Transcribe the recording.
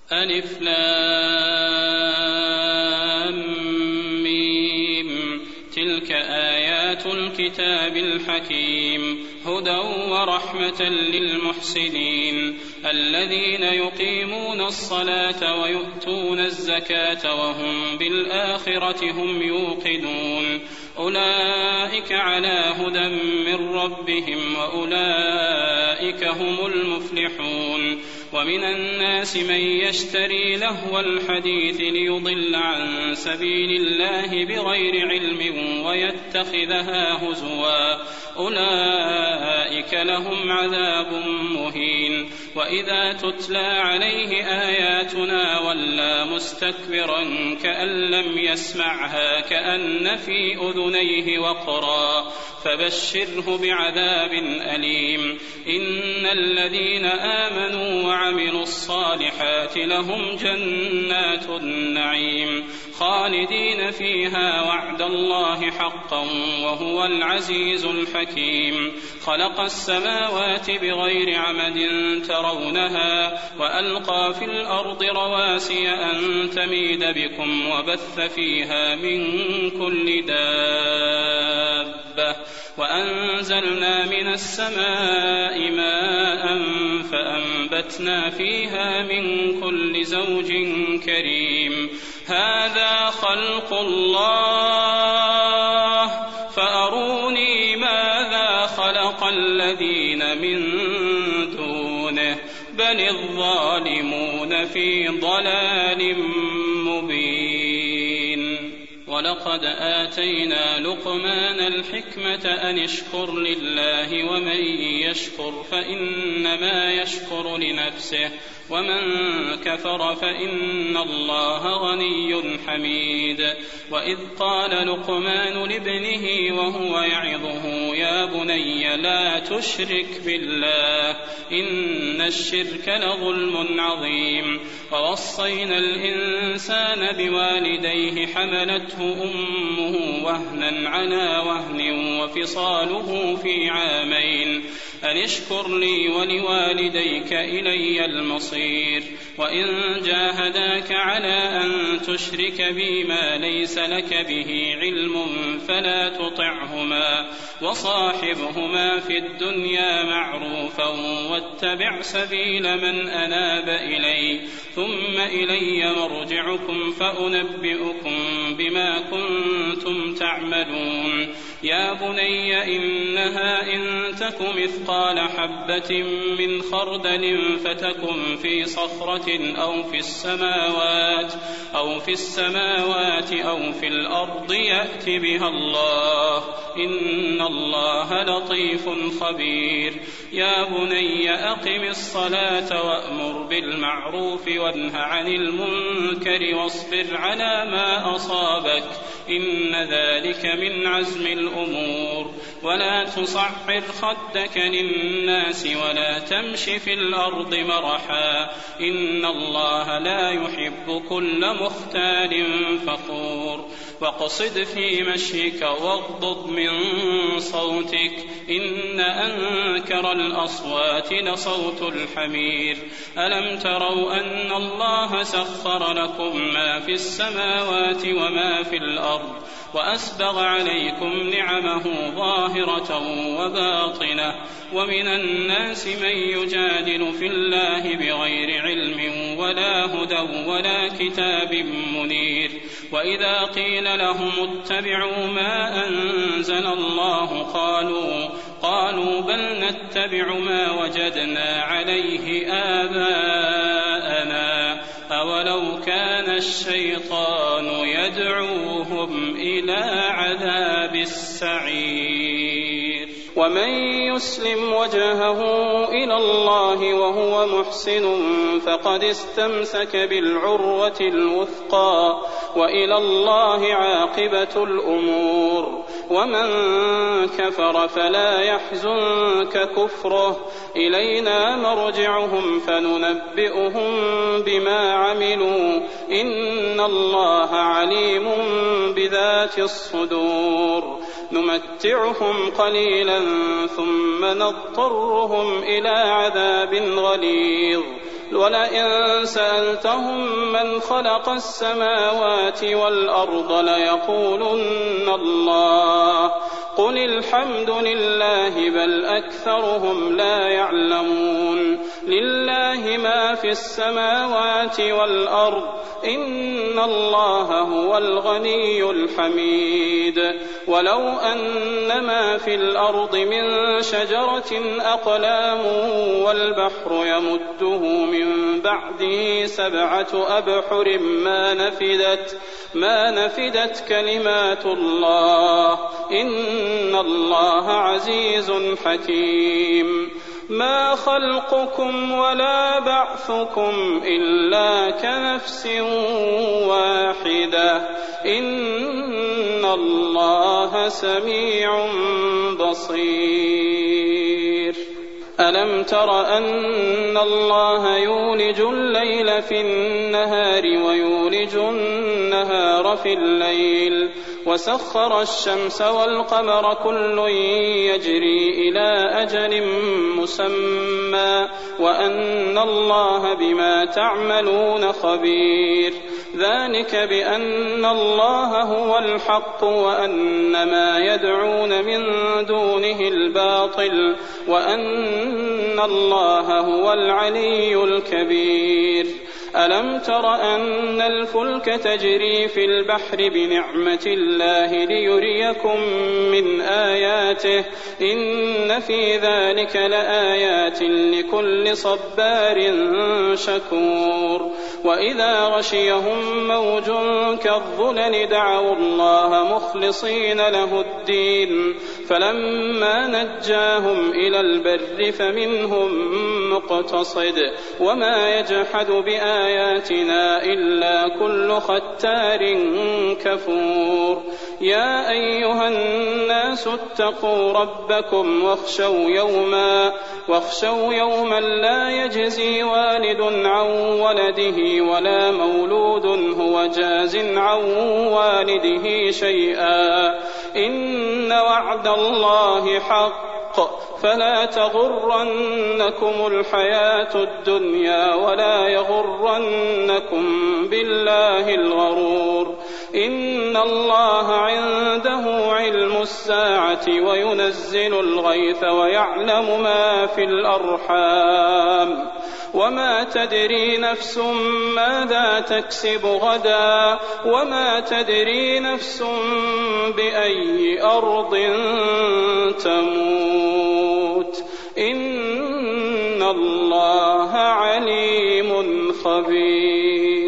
ألف لام ميم. تلك آيات الكتاب الحكيم هدى ورحمة للمحسنين الذين يقيمون الصلاة ويؤتون الزكاة وهم بالآخرة هم يوقنون أولئك على هدى من ربهم وأولئك هم المفلحون. ومن الناس من يشتري لهو الحديث ليضل عن سبيل الله بغير علم ويتخذها هزوا أولئك لهم عذاب مهين. وإذا تتلى عليه آياتنا ولى مستكبرا كأن لم يسمعها كأن في أذنيه وقرا فبشره بعذاب أليم. إن الذين آمنوا وعملوا الصالحات لهم جنات النعيم خالدين فيها وعد الله حقا وهو العزيز الحكيم. خلق السماوات بغير عمد ترونها وألقى في الأرض رواسي أن تميد بكم وبث فيها من كل دابة وأنزلنا من السماء ماء فأنبتنا فيها من كل زوج كريم. هذا خلق الله فأروني ماذا خلق الذين من دونه بل الظالمون في ضلال مبين. ولقد آتينا لقمان الحكمة أن اشكر لله ومن يشكر فإنما يشكر لنفسه ومن كفر فإن الله غني حميد. وإذ قال لقمان لابنه وهو يعظه يا بني لا تشرك بالله إن الشرك لظلم عظيم. ووصينا الإنسان بوالديه حملته أمه وهنا على وهن وفصاله في عامين أن اشكر لي ولوالديك إلي المصير. وإن جاهداك على أن تشرك بي ما ليس لك به علم فلا تطعهما وصاحبهما في الدنيا معروفا واتبع سبيل من أناب إلي ثم إلي مرجعكم فأنبئكم بما كنتم تعملون. يا بني إنها إن تك مثقال حبة من خردل فتكن في صخرة أو في السماوات أو في الأرض يأت بها الله إن الله لطيف خبير. يا بني أقم الصلاة وأمر بالمعروف وانه عن المنكر واصبر على ما أصابك إن ذلك من عزم الأمور. ولا تصعر خدك للناس ولا تمش في الأرض مرحا إن الله لا يحب كل مختال فخور. واقصد في مشيك واغضض من صوتك إن أنكر الأصوات لصوت الحمير. ألم تروا أن الله سخر لكم ما في السماوات وما في الأرض وأسبغ عليكم نعمه ظاهرة وباطنة. ومن الناس من يجادل في الله بغير علم ولا هدى ولا كتاب منير. وإذا قيل لهم اتبعوا ما أنزل الله قالوا بل نتبع ما وجدنا عليه آباءنا أولو كان الشيطان يدعوهم إلى عذاب السعير. ومن يسلم وجهه إلى الله وهو محسن فقد استمسك بالعروة الوثقى وإلى الله عاقبة الأمور. ومن كفر فلا يحزنك كفره إلينا مرجعهم فننبئهم بما عملوا إن الله عليم بذات الصدور. نمتعهم قليلا ثم نضطرهم إلى عذاب غليظ ولئن سألتهم من خلق السماوات والأرض ليقولن الله قل الحمد لله بل أكثرهم لا يعلمون لله ما في السماوات والأرض إن الله هو الغني الحميد ولو أن ما في الأرض من شجرة أقلام والبحر يمده من بعده 7 أبحر ما نفدت كلمات الله إن الله عزيز حكيم ما خلقكم ولا بعثكم إلا كنفس واحدة إن الله سميع بصير ألم تر أن الله يولج الليل في النهار ويولج النهار في الليل وسخر الشمس والقمر كل يجري إلى أجل مسمى وأن الله بما تعملون خبير ذلك بأن الله هو الحق وأن ما يدعون من دونه الباطل وأن الله هو العلي الكبير ألم تر أن الفلك تجري في البحر بنعمة الله ليريكم من آياته إن في ذلك لآيات لكل صبار شكور وإذا غشيهم موج كالظلل دعوا الله مخلصين له الدين فلما نجاهم إلى البر فمنهم مقتصد وما يجحد بآياتنا إلا كل ختار كفور يا أيها الناس اتقوا ربكم واخشوا يوما لا يجزي والد عن ولده ولا مولود هو جاز عن والده شيئا إن وعد الله حق فلا تغرنكم الحياة الدنيا ولا يغرنكم بالله الغرور إن الله عنده علم الساعة وينزل الغيث ويعلم ما في الأرحام وما تدري نفس ماذا تكسب غدا وما تدري نفس بأي أرض تموت إن الله عليم خبير